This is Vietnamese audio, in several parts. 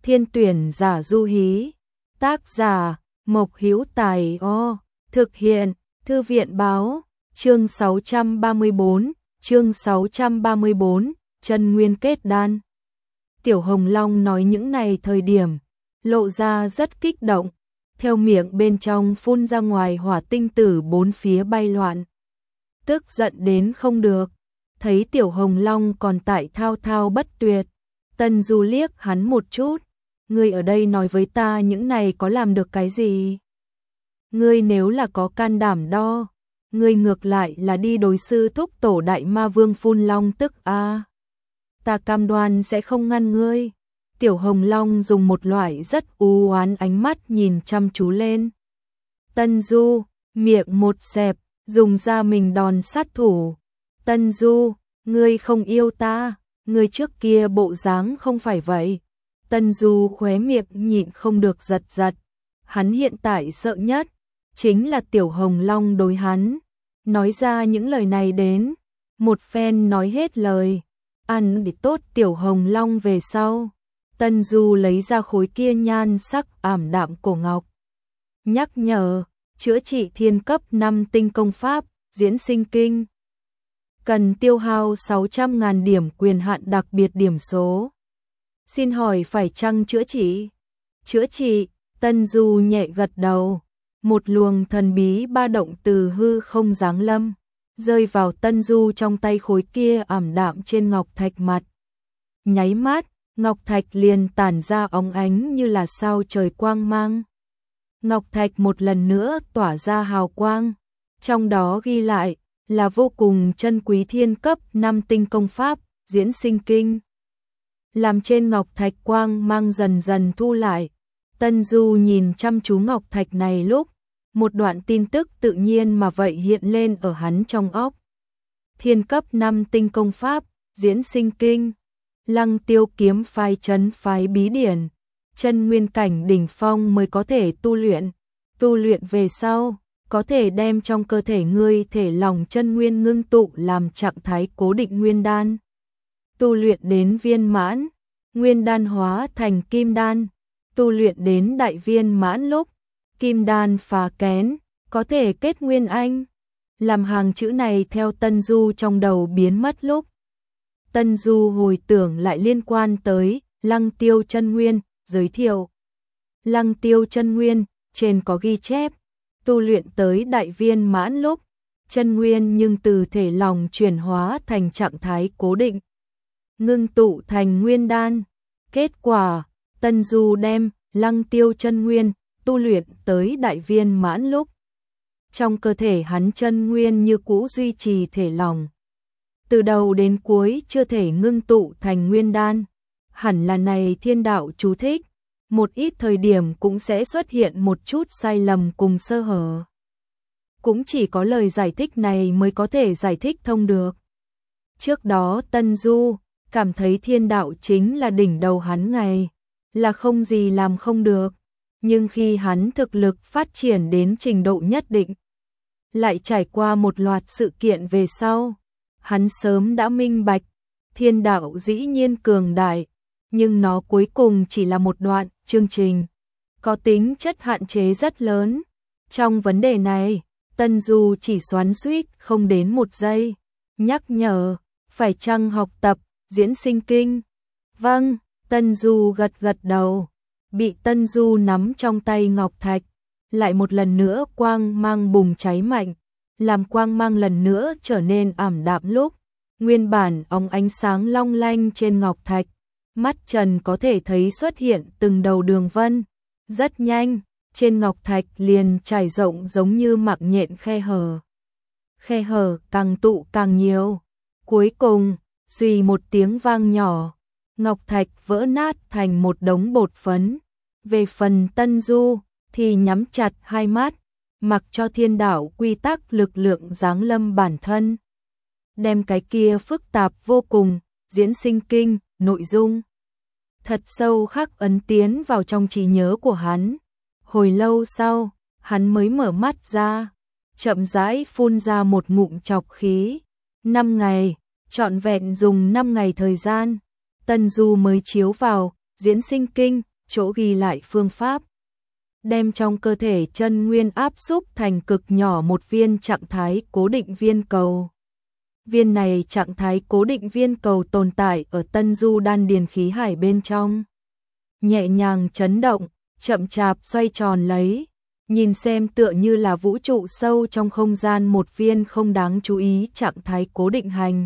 Thiên tuyển giả du hí. Tác giả Mộc Hữu Tài. Thực hiện Thư viện báo. Chương 634, chân nguyên kết đan. Tiểu Hồng Long nói những này thời điểm, lộ ra rất kích động, theo miệng bên trong phun ra ngoài hỏa tinh tử bốn phía bay loạn. Tức giận đến không được, thấy Tiểu Hồng Long còn tại thao thao bất tuyệt, Tân Du liếc hắn một chút, ngươi ở đây nói với ta những này có làm được cái gì? Ngươi nếu là có can đảm đo, ngươi ngược lại là đi đối sư thúc tổ đại ma vương phun long tức a. Ta cam đoan sẽ không ngăn ngươi. Tiểu Hồng Long dùng một loại rất u oán ánh mắt nhìn chăm chú lên. Tân Du, miệng một xẹp, dùng ra mình đòn sát thủ. Tân Du, ngươi không yêu ta, ngươi trước kia bộ dáng không phải vậy. Tân Du khóe miệng nhịn không được giật giật. Hắn hiện tại sợ nhất, chính là Tiểu Hồng Long đối hắn. Nói ra những lời này đến, một phen nói hết lời. Ăn để tốt Tiểu Hồng Long về sau. Tân Du lấy ra khối kia nhan sắc ảm đạm cổ ngọc. Nhắc nhở, chữa trị thiên cấp 5 tinh công pháp, diễn sinh kinh. Cần tiêu hao 600.000 điểm quyền hạn đặc biệt điểm số. Xin hỏi phải chăng chữa trị? Chữa trị, Tân Du nhẹ gật đầu. Một luồng thần bí ba động từ hư không giáng lâm, rơi vào Tân Du trong tay khối kia ảm đạm trên ngọc thạch mặt. Nháy mắt, ngọc thạch liền tản ra óng ánh như là sao trời quang mang. Ngọc thạch một lần nữa tỏa ra hào quang, trong đó ghi lại là vô cùng chân quý thiên cấp 5 tinh công pháp, diễn sinh kinh. Làm trên ngọc thạch quang mang dần dần thu lại, Tân Du nhìn chăm chú ngọc thạch này lúc, một đoạn tin tức tự nhiên mà vậy hiện lên ở hắn trong óc. Thiên cấp 5 tinh công pháp, diễn sinh kinh, Lăng Tiêu kiếm phái trấn phái bí điển, chân nguyên cảnh đỉnh phong mới có thể tu luyện về sau, có thể đem trong cơ thể ngươi thể lòng chân nguyên ngưng tụ làm trạng thái cố định nguyên đan. Tu luyện đến viên mãn, nguyên đan hóa thành kim đan, tu luyện đến đại viên mãn lúc, kim đan phá kén, có thể kết nguyên anh. Làm hàng chữ này theo Tân Du trong đầu biến mất lúc, Tân Du hồi tưởng lại liên quan tới Lăng Tiêu chân nguyên, giới thiệu. Lăng Tiêu chân nguyên, trên có ghi chép, tu luyện tới đại viên mãn lúc, chân nguyên nhưng từ thể lòng chuyển hóa thành trạng thái cố định, ngưng tụ thành nguyên đan. Kết quả, Tân Du đem Lăng Tiêu chân nguyên tu luyện tới đại viên mãn lúc, trong cơ thể hắn chân nguyên như cũ duy trì thể lòng, từ đầu đến cuối chưa thể ngưng tụ thành nguyên đan. Hẳn là này thiên đạo chú thích, một ít thời điểm cũng sẽ xuất hiện một chút sai lầm cùng sơ hở. Cũng chỉ có lời giải thích này mới có thể giải thích thông được. Trước đó Tân Du cảm thấy thiên đạo chính là đỉnh đầu hắn ngày, là không gì làm không được. Nhưng khi hắn thực lực phát triển đến trình độ nhất định, lại trải qua một loạt sự kiện về sau, hắn sớm đã minh bạch, thiên đạo dĩ nhiên cường đại, nhưng nó cuối cùng chỉ là một đoạn chương trình, có tính chất hạn chế rất lớn. Trong vấn đề này, Tân Du chỉ xoắn xuýt không đến một giây, nhắc nhở, phải chăng học tập diễn sinh kinh? Vâng, Tân Du gật gật đầu. Bị Tân Du nắm trong tay ngọc thạch, lại một lần nữa quang mang bùng cháy mạnh, làm quang mang lần nữa trở nên ảm đạm lúc, nguyên bản óng ánh sáng long lanh trên ngọc thạch, mắt Trần có thể thấy xuất hiện từng đầu đường vân. Rất nhanh, trên ngọc thạch liền trải rộng giống như mạng nhện khe hở. Khe hở càng tụ càng nhiều. Cuối cùng, suy một tiếng vang nhỏ, ngọc thạch vỡ nát thành một đống bột phấn. Về phần Tân Du thì nhắm chặt hai mắt, mặc cho thiên đạo quy tắc lực lượng giáng lâm bản thân. Đem cái kia phức tạp vô cùng, diễn sinh kinh, nội dung thật sâu khắc ấn tiến vào trong trí nhớ của hắn. Hồi lâu sau, hắn mới mở mắt ra, chậm rãi phun ra một ngụm trọc khí. 5 ngày, trọn vẹn dùng 5 ngày thời gian, Tân Du mới chiếu vào diễn sinh kinh, chỗ ghi lại phương pháp. Đem trong cơ thể chân nguyên áp xúc thành cực nhỏ một viên trạng thái cố định viên cầu. Viên này trạng thái cố định viên cầu tồn tại ở Tân Du đan điền khí hải bên trong. Nhẹ nhàng chấn động, chậm chạp xoay tròn lấy, nhìn xem tựa như là vũ trụ sâu trong không gian một viên không đáng chú ý trạng thái cố định hành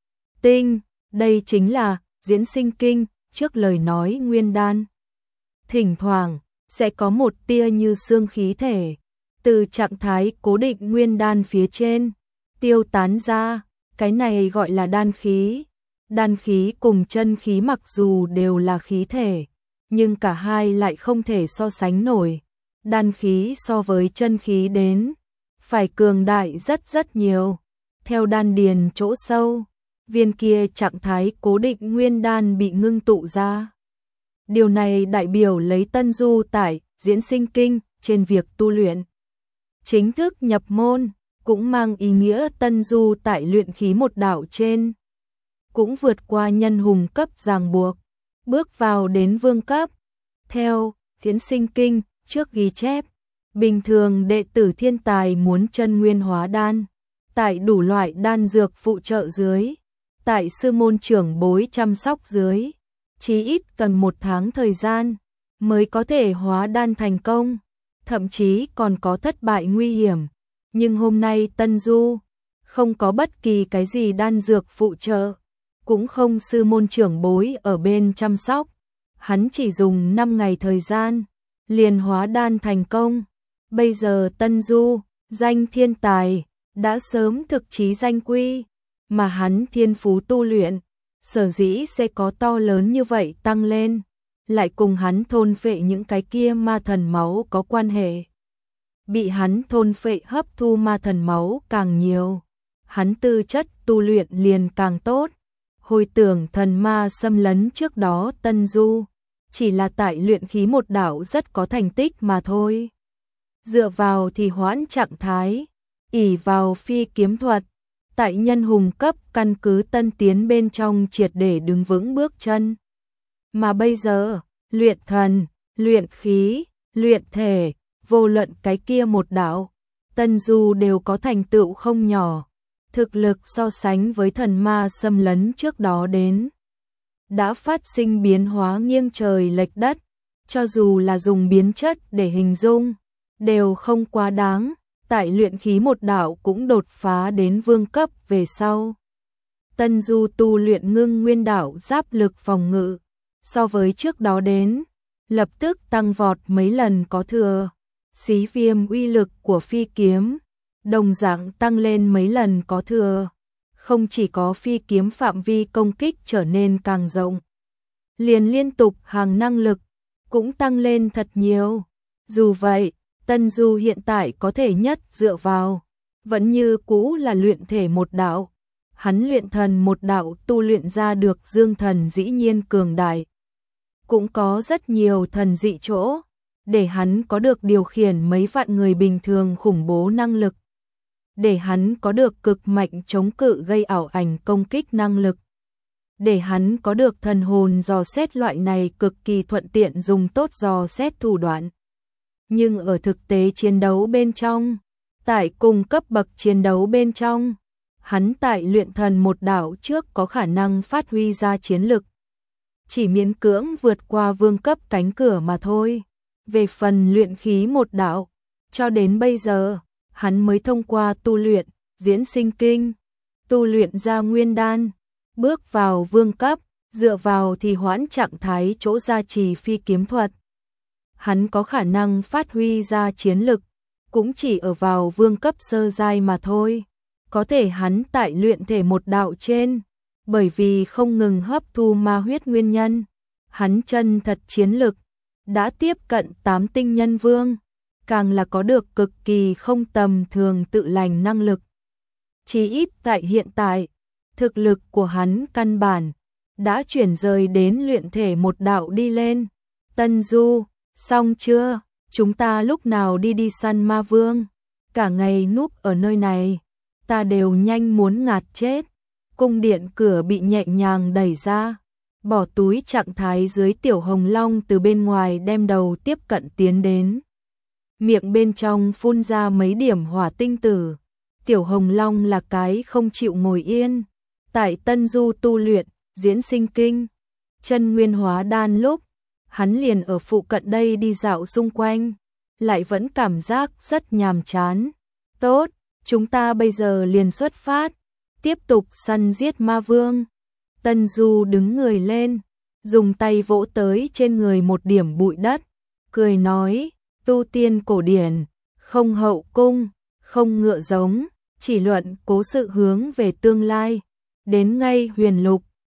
tinh. Đây chính là diễn sinh kinh, trước lời nói nguyên đan. Thỉnh thoảng sẽ có một tia như xương khí thể từ trạng thái cố định nguyên đan phía trên tiêu tán ra, cái này gọi là đan khí. Đan khí cùng chân khí mặc dù đều là khí thể, nhưng cả hai lại không thể so sánh nổi. Đan khí so với chân khí đến phải cường đại rất rất nhiều. Theo đan điền chỗ sâu, viên kia trạng thái cố định nguyên đan bị ngưng tụ ra. Điều này đại biểu lấy Tân Du tại diễn sinh kinh trên việc tu luyện chính thức nhập môn, cũng mang ý nghĩa Tân Du tại luyện khí một đạo trên cũng vượt qua nhân hùng cấp ràng buộc, bước vào đến vương cấp. Theo diễn sinh kinh trước ghi chép, bình thường đệ tử thiên tài muốn chân nguyên hóa đan, tại đủ loại đan dược phụ trợ dưới, tại sư môn trưởng bối chăm sóc dưới, chí ít cần 1 tháng thời gian mới có thể hóa đan thành công, thậm chí còn có thất bại nguy hiểm. Nhưng hôm nay Tân Du không có bất kỳ cái gì đan dược phụ trợ, cũng không sư môn trưởng bối ở bên chăm sóc, hắn chỉ dùng 5 ngày thời gian liền hóa đan thành công. Bây giờ Tân Du danh thiên tài đã sớm thực chí danh quy, mà hắn thiên phú tu luyện sở dĩ sẽ có to lớn như vậy tăng lên, lại cùng hắn thôn phệ những cái kia ma thần máu có quan hệ. Bị hắn thôn phệ hấp thu ma thần máu càng nhiều, hắn tư chất tu luyện liền càng tốt. Hồi tưởng thần ma xâm lấn trước đó Tân Du chỉ là tại luyện khí một đạo rất có thành tích mà thôi. Dựa vào thì hoãn trạng thái, ỷ vào phi kiếm thuật, tại nhân hùng cấp căn cứ tân tiến bên trong triệt để đứng vững bước chân. Mà bây giờ, luyện thần, luyện khí, luyện thể, vô luận cái kia một đạo, Tân Du đều có thành tựu không nhỏ. Thực lực so sánh với thần ma xâm lấn trước đó đến đã phát sinh biến hóa nghiêng trời lệch đất, cho dù là dùng biến chất để hình dung, đều không quá đáng. Tại luyện khí một đạo cũng đột phá đến vương cấp về sau. Tân Du tu luyện ngưng nguyên đạo giáp lực phòng ngự, so với trước đó đến, lập tức tăng vọt mấy lần có thừa. Xí viêm uy lực của phi kiếm, đồng dạng tăng lên mấy lần có thừa. Không chỉ có phi kiếm phạm vi công kích trở nên càng rộng, liền liên tục hàng năng lực cũng tăng lên thật nhiều. Dù vậy, Tân Du hiện tại có thể nhất dựa vào vẫn như cũ là luyện thể một đạo. Hắn luyện thần một đạo tu luyện ra được dương thần dĩ nhiên cường đại, cũng có rất nhiều thần dị chỗ, để hắn có được điều khiển mấy vạn người bình thường khủng bố năng lực, để hắn có được cực mạnh chống cự gây ảo ảnh công kích năng lực, để hắn có được thần hồn dò xét loại này cực kỳ thuận tiện dùng tốt dò xét thủ đoạn. Nhưng ở thực tế chiến đấu bên trong, tại cùng cấp bậc chiến đấu bên trong, hắn tại luyện thần một đạo trước có khả năng phát huy ra chiến lực, chỉ miễn cưỡng vượt qua vương cấp cánh cửa mà thôi. Về phần luyện khí một đạo, cho đến bây giờ, hắn mới thông qua tu luyện diễn sinh kinh, tu luyện ra nguyên đan, bước vào vương cấp, dựa vào thì hoãn trạng thái chỗ gia trì phi kiếm thuật. Hắn có khả năng phát huy ra chiến lực, cũng chỉ ở vào vương cấp sơ giai mà thôi. Có thể hắn tại luyện thể một đạo trên, bởi vì không ngừng hấp thu ma huyết nguyên nhân, hắn chân thật chiến lực đã tiếp cận 8 tinh nhân vương, càng là có được cực kỳ không tầm thường tự lành năng lực. Chỉ ít tại hiện tại, thực lực của hắn căn bản đã chuyển rời đến luyện thể một đạo đi lên. Tân Du, xong chưa? Chúng ta lúc nào đi săn ma vương? Cả ngày núp ở nơi này, ta đều nhanh muốn ngạt chết. Cung điện cửa bị nhẹ nhàng đẩy ra, bỏ túi trạng thái dưới Tiểu Hồng Long từ bên ngoài đem đầu tiếp cận tiến đến. Miệng bên trong phun ra mấy điểm hỏa tinh tử. Tiểu Hồng Long là cái không chịu ngồi yên. Tại Tân Du tu luyện, diễn sinh kinh, chân nguyên hóa đan lúc, hắn liền ở phụ cận đây đi dạo xung quanh, lại vẫn cảm giác rất nhàm chán. Tốt, chúng ta bây giờ liền xuất phát, tiếp tục săn giết ma vương. Tân Du đứng người lên, dùng tay vỗ tới trên người một điểm bụi đất, cười nói, tu tiên cổ điển, không hậu cung, không ngựa giống, chỉ luận cố sự hướng về tương lai, đến ngay huyền lục,